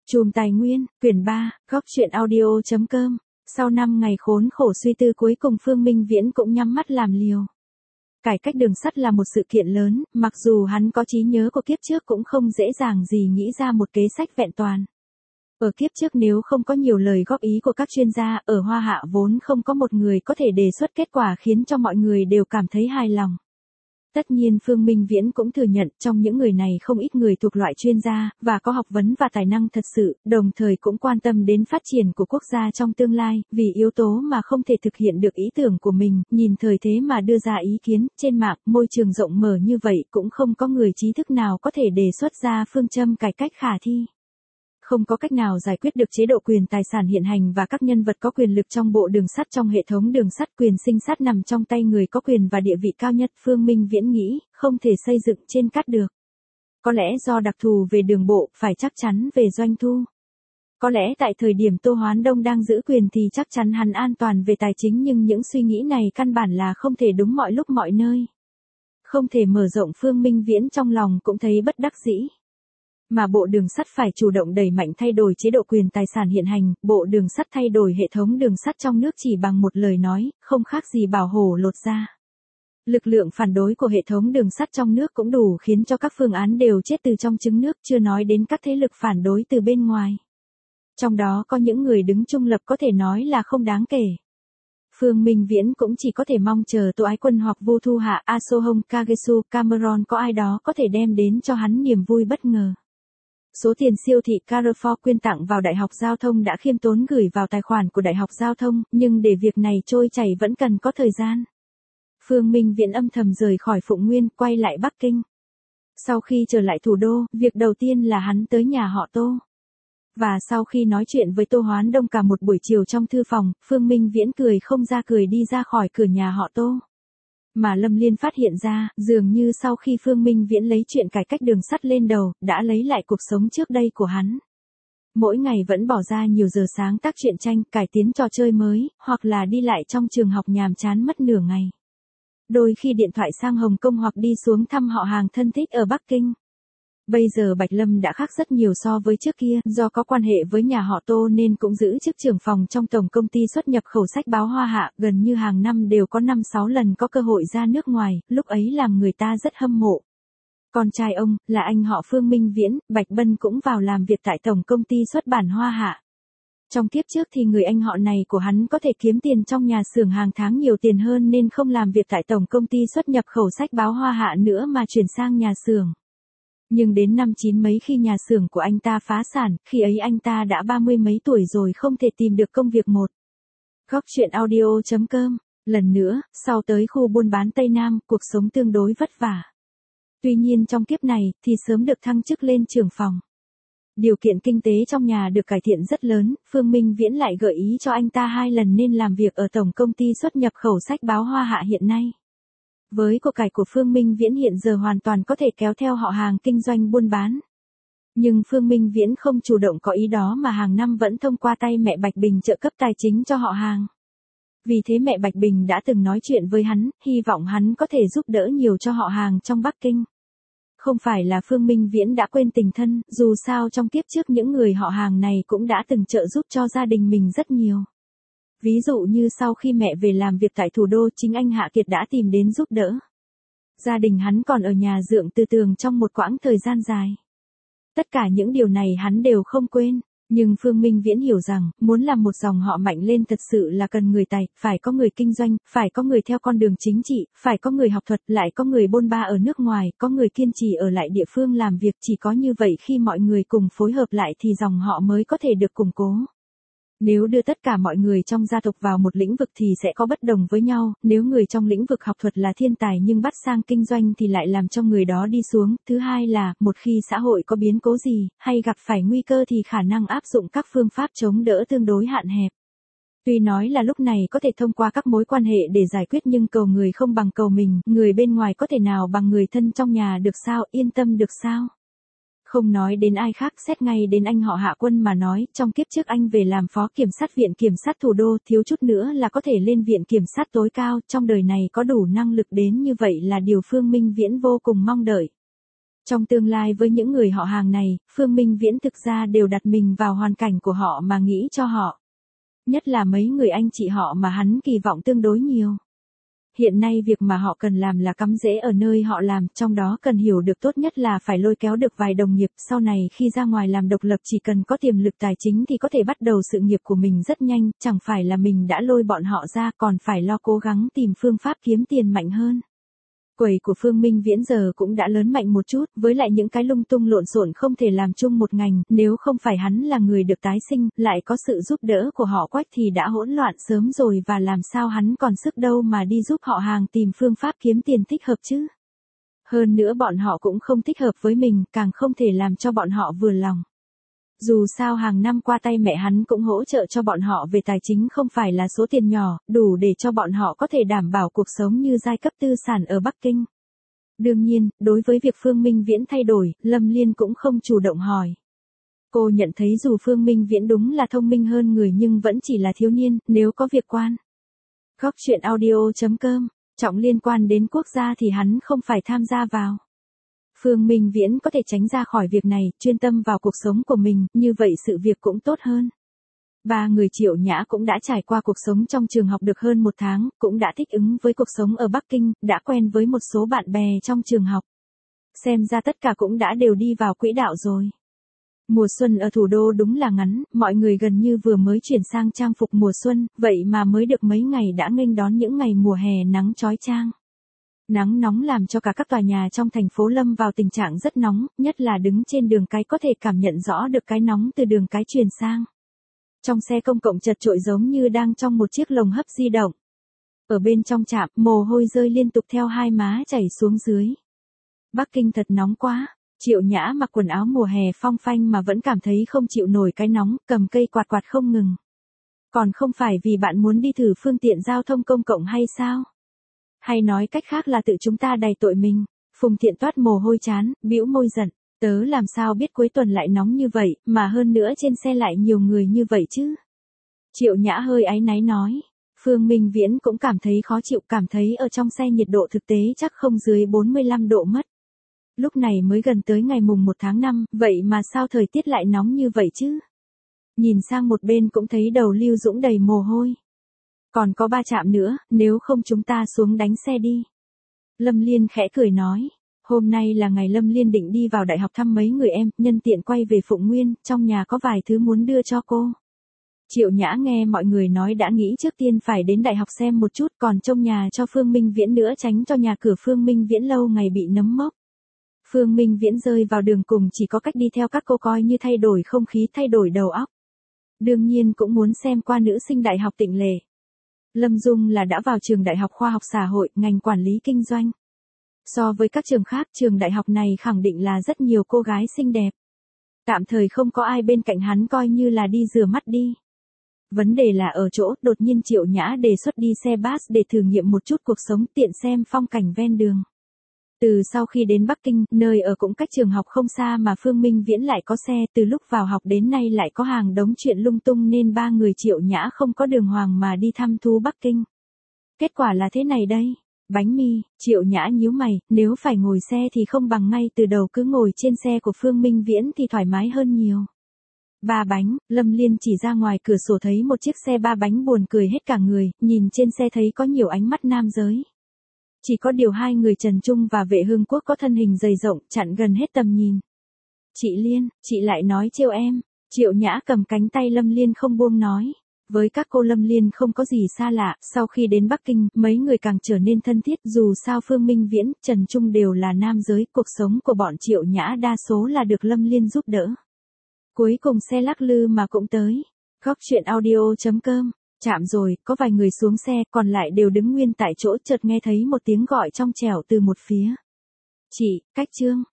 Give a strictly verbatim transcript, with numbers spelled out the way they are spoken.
Chùm Tài Nguyên, quyển ba, góc truyện audio.com. Sau năm ngày khốn khổ suy tư cuối cùng Phương Minh Viễn cũng nhắm mắt làm liều. Cải cách đường sắt là một sự kiện lớn, mặc dù hắn có trí nhớ của kiếp trước cũng không dễ dàng gì nghĩ ra một kế sách vẹn toàn. Ở kiếp trước nếu không có nhiều lời góp ý của các chuyên gia, ở Hoa Hạ vốn không có một người có thể đề xuất kết quả khiến cho mọi người đều cảm thấy hài lòng. Tất nhiên Phương Minh Viễn cũng thừa nhận trong những người này không ít người thuộc loại chuyên gia, và có học vấn và tài năng thật sự, đồng thời cũng quan tâm đến phát triển của quốc gia trong tương lai, vì yếu tố mà không thể thực hiện được ý tưởng của mình, nhìn thời thế mà đưa ra ý kiến, trên mạng, môi trường rộng mở như vậy cũng không có người trí thức nào có thể đề xuất ra phương châm cải cách khả thi. Không có cách nào giải quyết được chế độ quyền tài sản hiện hành và các nhân vật có quyền lực trong bộ đường sắt trong hệ thống đường sắt, quyền sinh sát nằm trong tay người có quyền và địa vị cao nhất. Phương Minh Viễn nghĩ, không thể xây dựng trên cát được. Có lẽ do đặc thù về đường bộ, phải chắc chắn về doanh thu. Có lẽ tại thời điểm Tô Hoán Đông đang giữ quyền thì chắc chắn hắn an toàn về tài chính, nhưng những suy nghĩ này căn bản là không thể đúng mọi lúc mọi nơi. Không thể mở rộng. Phương Minh Viễn trong lòng cũng thấy bất đắc dĩ. Mà bộ đường sắt phải chủ động đẩy mạnh thay đổi chế độ quyền tài sản hiện hành, bộ đường sắt thay đổi hệ thống đường sắt trong nước chỉ bằng một lời nói, không khác gì bảo hổ lột da. Lực lượng phản đối của hệ thống đường sắt trong nước cũng đủ khiến cho các phương án đều chết từ trong trứng nước, chưa nói đến các thế lực phản đối từ bên ngoài. Trong đó có những người đứng trung lập có thể nói là không đáng kể. Phương Minh Viễn cũng chỉ có thể mong chờ Tô Ái Quân hoặc Vu Thu Hạ, Ah So-hong, Kagesu, Cameron có ai đó có thể đem đến cho hắn niềm vui bất ngờ. Số tiền siêu thị Carrefour quyên tặng vào Đại học Giao thông đã khiêm tốn gửi vào tài khoản của Đại học Giao thông, nhưng để việc này trôi chảy vẫn cần có thời gian. Phương Minh Viễn âm thầm rời khỏi Phụng Nguyên, quay lại Bắc Kinh. Sau khi trở lại thủ đô, việc đầu tiên là hắn tới nhà họ Tô. Và sau khi nói chuyện với Tô Hoán Đông cả một buổi chiều trong thư phòng, Phương Minh Viễn cười không ra cười đi ra khỏi cửa nhà họ Tô. Mà Lâm Liên phát hiện ra, dường như sau khi Phương Minh Viễn lấy chuyện cải cách đường sắt lên đầu, đã lấy lại cuộc sống trước đây của hắn. Mỗi ngày vẫn bỏ ra nhiều giờ sáng tác truyện tranh, cải tiến trò chơi mới, hoặc là đi lại trong trường học nhàm chán mất nửa ngày. Đôi khi điện thoại sang Hồng Kông hoặc đi xuống thăm họ hàng thân thích ở Bắc Kinh. Bây giờ Bạch Lâm đã khác rất nhiều so với trước kia, do có quan hệ với nhà họ Tô nên cũng giữ chức trưởng phòng trong tổng công ty xuất nhập khẩu sách báo Hoa Hạ, gần như hàng năm đều có năm sáu lần có cơ hội ra nước ngoài, lúc ấy làm người ta rất hâm mộ. Con trai ông, là anh họ Phương Minh Viễn, Bạch Bân cũng vào làm việc tại tổng công ty xuất bản Hoa Hạ. Trong kiếp trước thì người anh họ này của hắn có thể kiếm tiền trong nhà xưởng hàng tháng nhiều tiền hơn nên không làm việc tại tổng công ty xuất nhập khẩu sách báo Hoa Hạ nữa mà chuyển sang nhà xưởng. Nhưng đến năm chín mấy khi nhà xưởng của anh ta phá sản, khi ấy anh ta đã ba mươi mấy tuổi rồi không thể tìm được công việc một. Góc truyện audio.com. Lần nữa, sau tới khu buôn bán Tây Nam, cuộc sống tương đối vất vả. Tuy nhiên trong kiếp này, thì sớm được thăng chức lên trưởng phòng. Điều kiện kinh tế trong nhà được cải thiện rất lớn, Phương Minh Viễn lại gợi ý cho anh ta hai lần nên làm việc ở tổng công ty xuất nhập khẩu sách báo Hoa Hạ hiện nay. Với của cải của Phương Minh Viễn hiện giờ hoàn toàn có thể kéo theo họ hàng kinh doanh buôn bán. Nhưng Phương Minh Viễn không chủ động có ý đó mà hàng năm vẫn thông qua tay mẹ Bạch Bình trợ cấp tài chính cho họ hàng. Vì thế mẹ Bạch Bình đã từng nói chuyện với hắn, hy vọng hắn có thể giúp đỡ nhiều cho họ hàng trong Bắc Kinh. Không phải là Phương Minh Viễn đã quên tình thân, dù sao trong kiếp trước những người họ hàng này cũng đã từng trợ giúp cho gia đình mình rất nhiều. Ví dụ như sau khi mẹ về làm việc tại thủ đô, chính anh Hạ Kiệt đã tìm đến giúp đỡ. Gia đình hắn còn ở nhà dượng Từ Tường trong một quãng thời gian dài. Tất cả những điều này hắn đều không quên. Nhưng Phương Minh Viễn hiểu rằng, muốn làm một dòng họ mạnh lên thật sự là cần người tài, phải có người kinh doanh, phải có người theo con đường chính trị, phải có người học thuật, lại có người bôn ba ở nước ngoài, có người kiên trì ở lại địa phương làm việc. Chỉ có như vậy khi mọi người cùng phối hợp lại thì dòng họ mới có thể được củng cố. Nếu đưa tất cả mọi người trong gia tộc vào một lĩnh vực thì sẽ có bất đồng với nhau, nếu người trong lĩnh vực học thuật là thiên tài nhưng bắt sang kinh doanh thì lại làm cho người đó đi xuống. Thứ hai là, một khi xã hội có biến cố gì, hay gặp phải nguy cơ thì khả năng áp dụng các phương pháp chống đỡ tương đối hạn hẹp. Tuy nói là lúc này có thể thông qua các mối quan hệ để giải quyết nhưng cầu người không bằng cầu mình, người bên ngoài có thể nào bằng người thân trong nhà được sao, yên tâm được sao? Không nói đến ai khác, xét ngay đến anh họ Hạ Quân mà nói, trong kiếp trước anh về làm phó kiểm sát viện kiểm sát thủ đô, thiếu chút nữa là có thể lên viện kiểm sát tối cao, trong đời này có đủ năng lực đến như vậy là điều Phương Minh Viễn vô cùng mong đợi. Trong tương lai với những người họ hàng này, Phương Minh Viễn thực ra đều đặt mình vào hoàn cảnh của họ mà nghĩ cho họ. Nhất là mấy người anh chị họ mà hắn kỳ vọng tương đối nhiều. Hiện nay việc mà họ cần làm là cắm rễ ở nơi họ làm, trong đó cần hiểu được tốt nhất là phải lôi kéo được vài đồng nghiệp, sau này khi ra ngoài làm độc lập chỉ cần có tiềm lực tài chính thì có thể bắt đầu sự nghiệp của mình rất nhanh, chẳng phải là mình đã lôi bọn họ ra còn phải lo cố gắng tìm phương pháp kiếm tiền mạnh hơn. Quầy của Phương Minh Viễn giờ cũng đã lớn mạnh một chút, với lại những cái lung tung lộn xộn không thể làm chung một ngành, nếu không phải hắn là người được tái sinh, lại có sự giúp đỡ của họ Quách thì đã hỗn loạn sớm rồi và làm sao hắn còn sức đâu mà đi giúp họ hàng tìm phương pháp kiếm tiền thích hợp chứ. Hơn nữa bọn họ cũng không thích hợp với mình, càng không thể làm cho bọn họ vừa lòng. Dù sao hàng năm qua tay mẹ hắn cũng hỗ trợ cho bọn họ về tài chính không phải là số tiền nhỏ, đủ để cho bọn họ có thể đảm bảo cuộc sống như giai cấp tư sản ở Bắc Kinh. Đương nhiên, đối với việc Phương Minh Viễn thay đổi, Lâm Liên cũng không chủ động hỏi. Cô nhận thấy dù Phương Minh Viễn đúng là thông minh hơn người nhưng vẫn chỉ là thiếu niên, nếu có việc quan. Góc chuyện audio chấm com, trọng liên quan đến quốc gia thì hắn không phải tham gia vào. Phương Minh Viễn có thể tránh ra khỏi việc này, chuyên tâm vào cuộc sống của mình, như vậy sự việc cũng tốt hơn. Ba người Triệu Nhã cũng đã trải qua cuộc sống trong trường học được hơn một tháng, cũng đã thích ứng với cuộc sống ở Bắc Kinh, đã quen với một số bạn bè trong trường học. Xem ra tất cả cũng đã đều đi vào quỹ đạo rồi. Mùa xuân ở thủ đô đúng là ngắn, mọi người gần như vừa mới chuyển sang trang phục mùa xuân, vậy mà mới được mấy ngày đã nghênh đón những ngày mùa hè nắng chói chang. Nắng nóng làm cho cả các tòa nhà trong thành phố lâm vào tình trạng rất nóng, nhất là đứng trên đường cái có thể cảm nhận rõ được cái nóng từ đường cái truyền sang. Trong xe công cộng chật chội giống như đang trong một chiếc lồng hấp di động. Ở bên trong trạm, mồ hôi rơi liên tục theo hai má chảy xuống dưới. Bắc Kinh thật nóng quá. Triệu Nhã mặc quần áo mùa hè phong phanh mà vẫn cảm thấy không chịu nổi cái nóng, cầm cây quạt quạt không ngừng. Còn không phải vì bạn muốn đi thử phương tiện giao thông công cộng hay sao? Hay nói cách khác là tự chúng ta đày tội mình. Phùng Thiện toát mồ hôi chán, bĩu môi giận. Tớ làm sao biết cuối tuần lại nóng như vậy, mà hơn nữa trên xe lại nhiều người như vậy chứ? Triệu Nhã hơi áy náy nói. Phương Minh Viễn cũng cảm thấy khó chịu, cảm thấy ở trong xe nhiệt độ thực tế chắc không dưới bốn mươi lăm độ mất. Lúc này mới gần tới ngày mùng một tháng năm, vậy mà sao thời tiết lại nóng như vậy chứ? Nhìn sang một bên cũng thấy đầu Lưu Dũng đầy mồ hôi. Còn có ba trạm nữa, nếu không chúng ta xuống đánh xe đi. Lâm Liên khẽ cười nói. Hôm nay là ngày Lâm Liên định đi vào đại học thăm mấy người em, nhân tiện quay về Phụng Nguyên, trong nhà có vài thứ muốn đưa cho cô. Triệu Nhã nghe mọi người nói đã nghĩ trước tiên phải đến đại học xem một chút, còn trông nhà cho Phương Minh Viễn nữa tránh cho nhà cửa Phương Minh Viễn lâu ngày bị nấm mốc. Phương Minh Viễn rơi vào đường cùng chỉ có cách đi theo các cô coi như thay đổi không khí, thay đổi đầu óc. Đương nhiên cũng muốn xem qua nữ sinh đại học Tịnh Lệ. Lâm Dung là đã vào trường đại học khoa học xã hội, ngành quản lý kinh doanh. So với các trường khác, trường đại học này khẳng định là rất nhiều cô gái xinh đẹp. Tạm thời không có ai bên cạnh hắn coi như là đi rửa mắt đi. Vấn đề là ở chỗ, đột nhiên Triệu Nhã đề xuất đi xe bus để thử nghiệm một chút cuộc sống tiện xem phong cảnh ven đường. Từ sau khi đến Bắc Kinh, nơi ở cũng cách trường học không xa mà Phương Minh Viễn lại có xe, từ lúc vào học đến nay lại có hàng đống chuyện lung tung nên ba người Triệu Nhã không có đường hoàng mà đi thăm thú Bắc Kinh. Kết quả là thế này đây. Bánh mì, Triệu Nhã nhíu mày, nếu phải ngồi xe thì không bằng ngay từ đầu cứ ngồi trên xe của Phương Minh Viễn thì thoải mái hơn nhiều. Ba bánh, Lâm Liên chỉ ra ngoài cửa sổ thấy một chiếc xe ba bánh buồn cười hết cả người, nhìn trên xe thấy có nhiều ánh mắt nam giới. Chỉ có điều hai người Trần Trung và Vệ Hương Quốc có thân hình dày rộng, chặn gần hết tầm nhìn. Chị Liên, chị lại nói trêu em. Triệu Nhã cầm cánh tay Lâm Liên không buông nói. Với các cô Lâm Liên không có gì xa lạ, sau khi đến Bắc Kinh, mấy người càng trở nên thân thiết, dù sao Phương Minh Viễn, Trần Trung đều là nam giới, cuộc sống của bọn Triệu Nhã đa số là được Lâm Liên giúp đỡ. Cuối cùng xe lắc lư mà cũng tới. Góc chuyện audio chấm com. Chạm rồi, có vài người xuống xe, còn lại đều đứng nguyên tại chỗ, chợt nghe thấy một tiếng gọi trong trẻo từ một phía. Chị, Cách Trương.